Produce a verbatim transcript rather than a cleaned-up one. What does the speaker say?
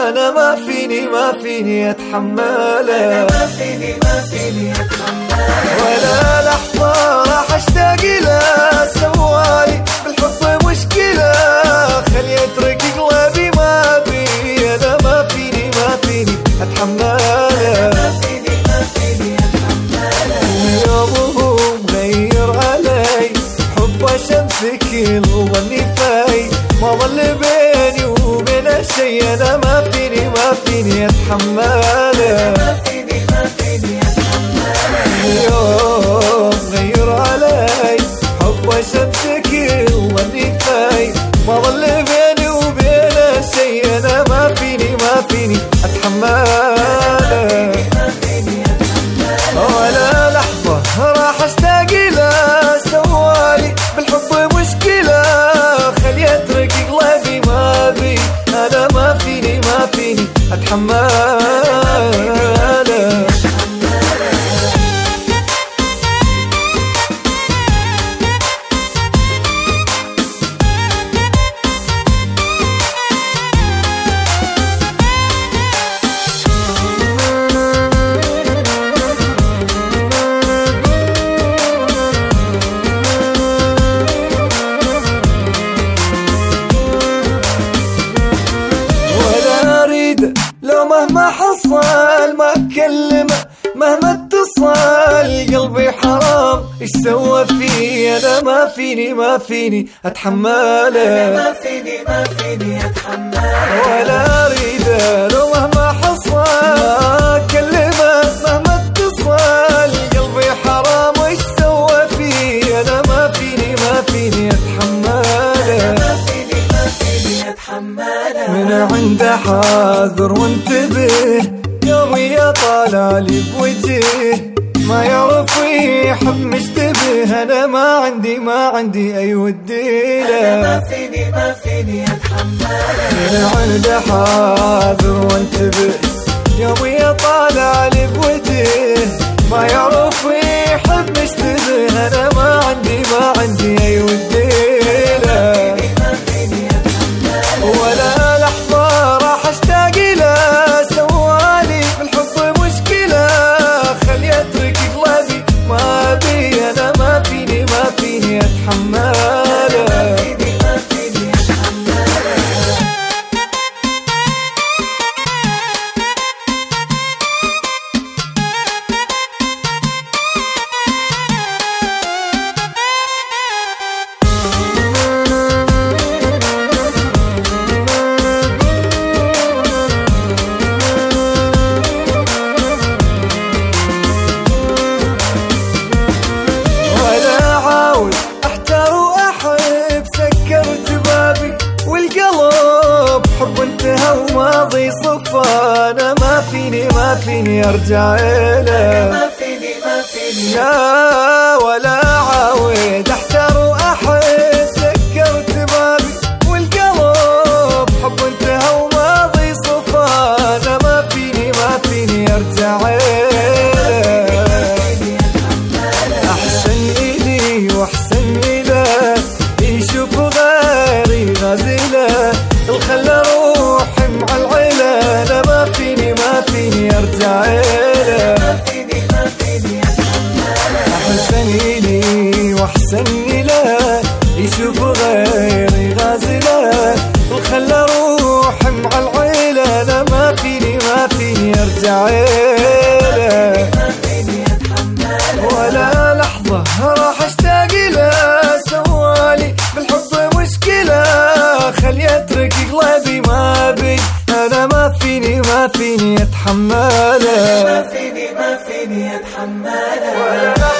أنا ما فيني ما فيني أتحمله، ما فيني ما فيني أتحمله، ولا لحظة راح أشتاق له. سوالي بالحب مشكلة خلي يترك قلبي ما بي. أنا ما فيني ما فيني أتحمله، ما فيني ما فيني أتحمله. يومه مغير علي حب شمسك الظني فاي، ما ظل بيني وبين شي. أنا ما فيني ما فيني أتحمله، ما فيني ما فيني أتحمله. يوم غير علي حب شمسك الظني فاي، ما ظل بيني وبين شي. أنا ما فيني ما فيني أتحمله، ولا لحظة راح أشتاق له. سوالي بالحب مشكلة خلي يترك قلبي ما بي. أنا ما فيني ما فيني أتحمله. لو مهما حصل ما أكلمه، مهما اتصل قلبي حرام إيش سوى فيه. أنا ما فيني ما فيني أتحمله، ما فيني ما فيني أتحمله، ولا أريده. لو مهما حصل ما أكلمه، مهما اتصل قلبي حرام إيش سوى فيه. أنا ما فيني ما فيني أتحمله، ما فيني ما فيني أتحمله. من عنده حاذر وانتبه يومي يا طالع لي بوجهه، ما يعرف يحب مشتبه. أنا ما عندي ما عندي أي ودي له، ما فيني ما فيني أتحمله. من عنده حاذر وانتبه يومي يا طالع لي بوجهه، ما يعرف يحب مشتبه. أنا ما عندي ما عندي أي ودي له، ولا لحظة راح أشتاق له. سوالي بالحب مشكلة خلي يترك قلبي ما بي. أنا ما فيني ما فيني أتحمله، ما فيني ما فيني أتحمله. حب انتهى وماضي صفى. أنا ما فيني ما فيني أرجع له، ما فيني ما فيني لا ولا عاود أحتار وأحد. سكرت بابي والقلب حب انتهى وماضي صفى. أنا ما فيني ما فيني أرجع له، أحسن إلي وأحسن إله يشوف غيري غازله. الخلى روحي مع العيلة، أنا ما فيني ما فيني أرجع له، ما فيني ما فيني أتحمله. أحسن إلي وأحسن إله يشوف غيري غازله. الخلى روحي مع العيلة، أنا ما فيني ما فيني أرجع له، ولا لحظة راح أشتاق له. سوالي بالحب مشكلة خلي يترك قلبي ما بي. أنا ما فيني ما فيني أتحمله، ما فيني ما فيني أتحمله.